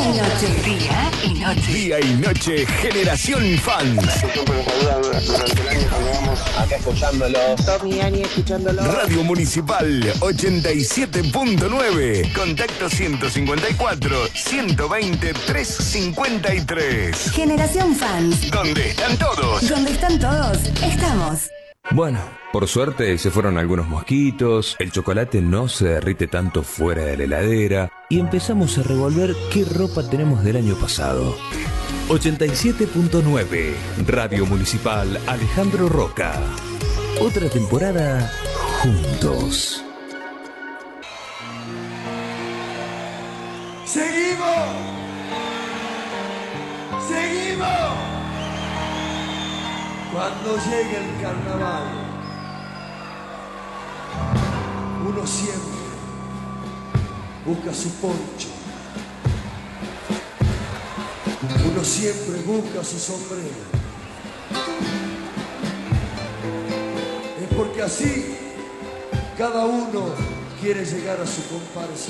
y noche. Día y noche. Día y noche, Generación Fans. Siempre nos ayudan durante el año cuando vamos acá escuchándolos. Tommy y Ani escuchándolo. Radio Municipal 87.9. Contacto 154 120 353. Generación Fans. ¿Dónde están todos? Donde están todos, estamos. Bueno, por suerte se fueron algunos mosquitos, el chocolate no se derrite tanto fuera de la heladera y empezamos a revolver qué ropa tenemos del año pasado. 87.9 Radio Municipal Alejandro Roca. Otra temporada juntos. ¡Seguimos! Cuando llegue el carnaval, uno siempre busca su poncho, uno siempre busca su sombrero. Es porque así cada uno quiere llegar a su comparsa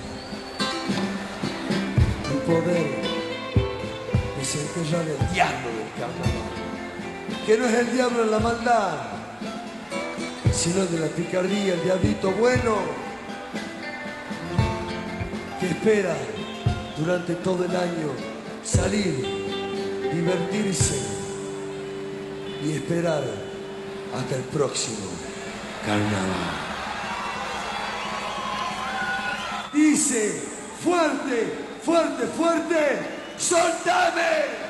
y poder desenterrar el diablo del carnaval. Que no es el diablo en la maldad, sino de la picardía, el diablito bueno, que espera durante todo el año salir, divertirse y esperar hasta el próximo carnaval. Dice, fuerte, fuerte, fuerte, ¡soltame!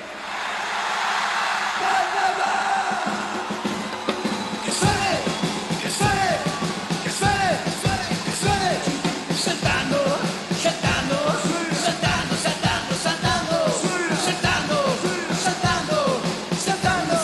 Que suene, que suene, que suene, que suene, saltando, saltando, saltando, saltando, saltando, saltando, saltando, saltando,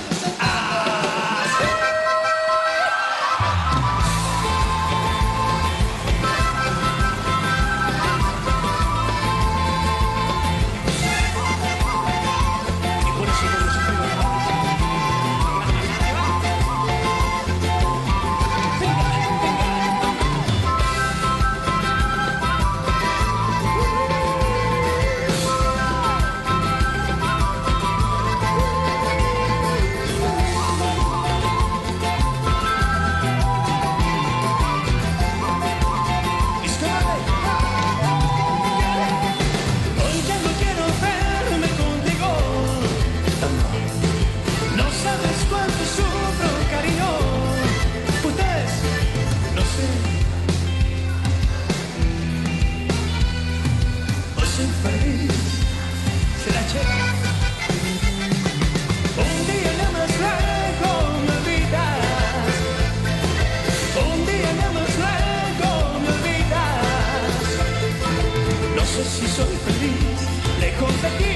si soy feliz, lejos de aquí,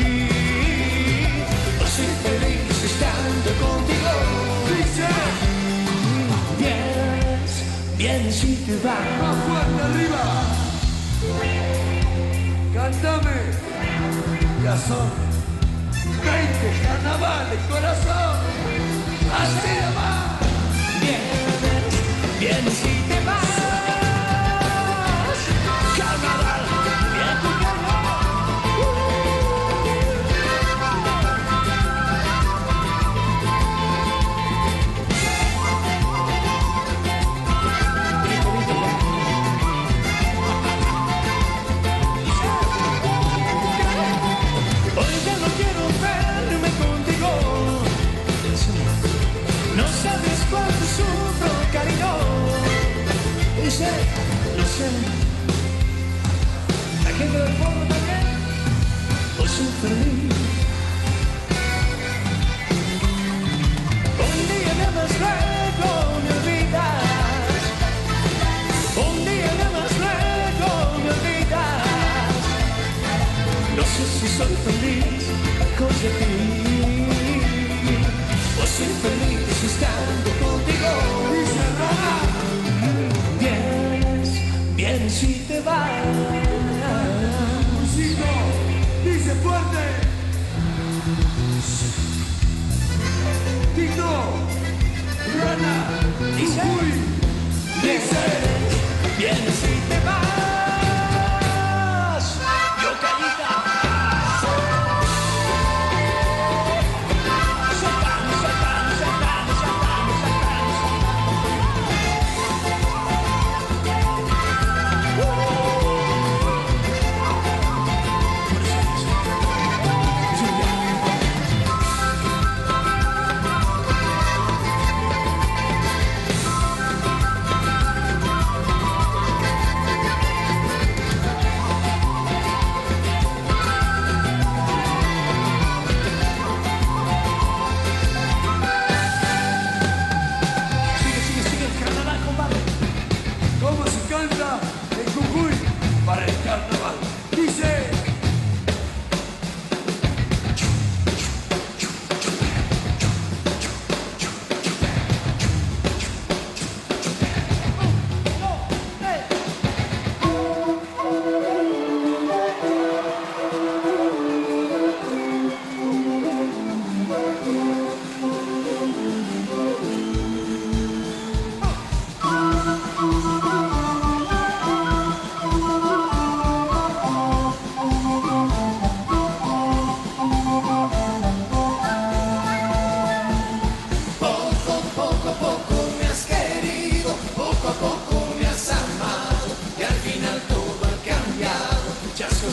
o soy feliz estando contigo. Bien si te vas. Más fuerte arriba. Cántame. Ya son 20 carnavales, corazón. Así nomás. Bien si te vas. Carnaval. Lo sé, la gente del pueblo también, hoy soy feliz. Un día nada más luego me olvidas, un día nada más luego me olvidas. No sé si soy feliz lejos de ti, o soy feliz estando contigo. Bien si te vas. Musito, dice fuerte. Tito, Rana, dice, dice. Bien si te vas. Yo callita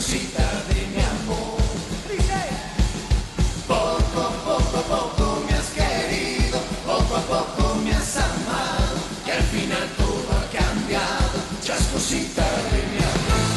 cositas de mi amor. Poco a poco me has querido, poco a poco me has amado, y al final todo ha cambiado, muchas cositas de mi amor.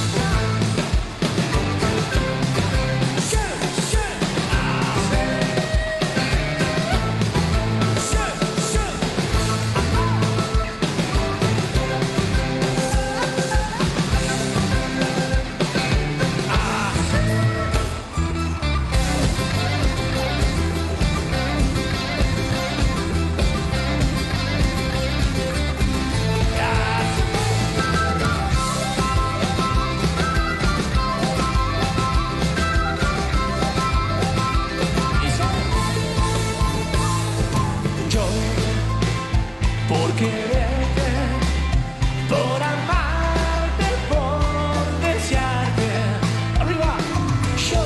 Por quererte, por amarte, por desearte. Arriba, yo.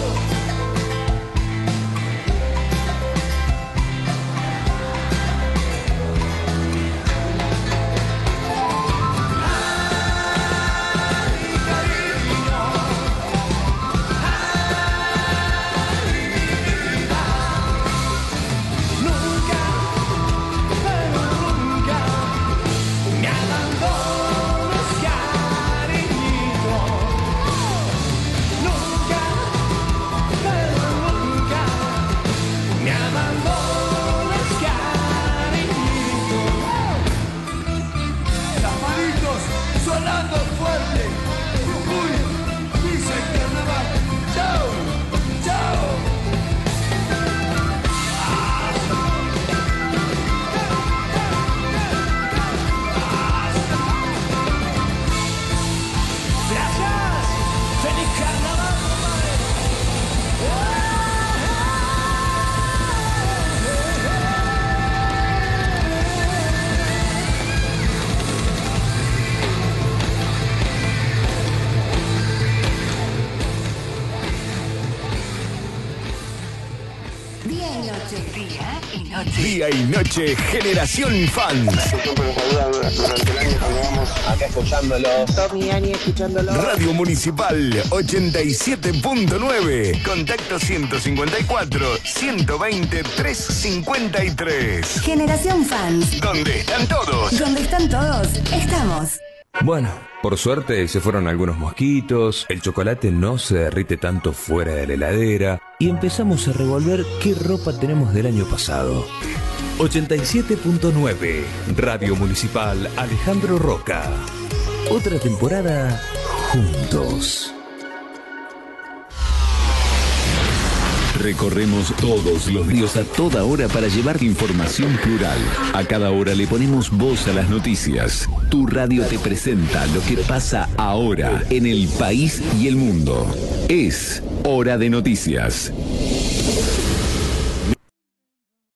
Ay, cariño, ay, mi vida. Nunca, pero nunca me abandones, cariñito. Nunca, pero nunca me abandones, cariñito. Las manitos sonando fuerte. Jujuy, dice el carnaval. Chao, chao. Gracias, feliz carnaval, compadre. Día y noche. Día y noche. Día y noche, Generación Fans. Siempre nos ayuda durante el año cuando vamos acá escuchándolos. Tommy, Ani, escuchándolos. Radio Municipal 87.9. Contacto 154 120 353. Generación Fans. ¿Dónde están todos? Donde están todos, estamos. Bueno, por suerte se fueron algunos mosquitos, el chocolate no se derrite tanto fuera de la heladera y empezamos a revolver qué ropa tenemos del año pasado. 87.9 Radio Municipal Alejandro Roca. Otra temporada juntos. Recorremos todos los ríos a toda hora para llevarte información plural. A cada hora le ponemos voz a las noticias. Tu radio te presenta lo que pasa ahora en el país y el mundo. Es Hora de Noticias.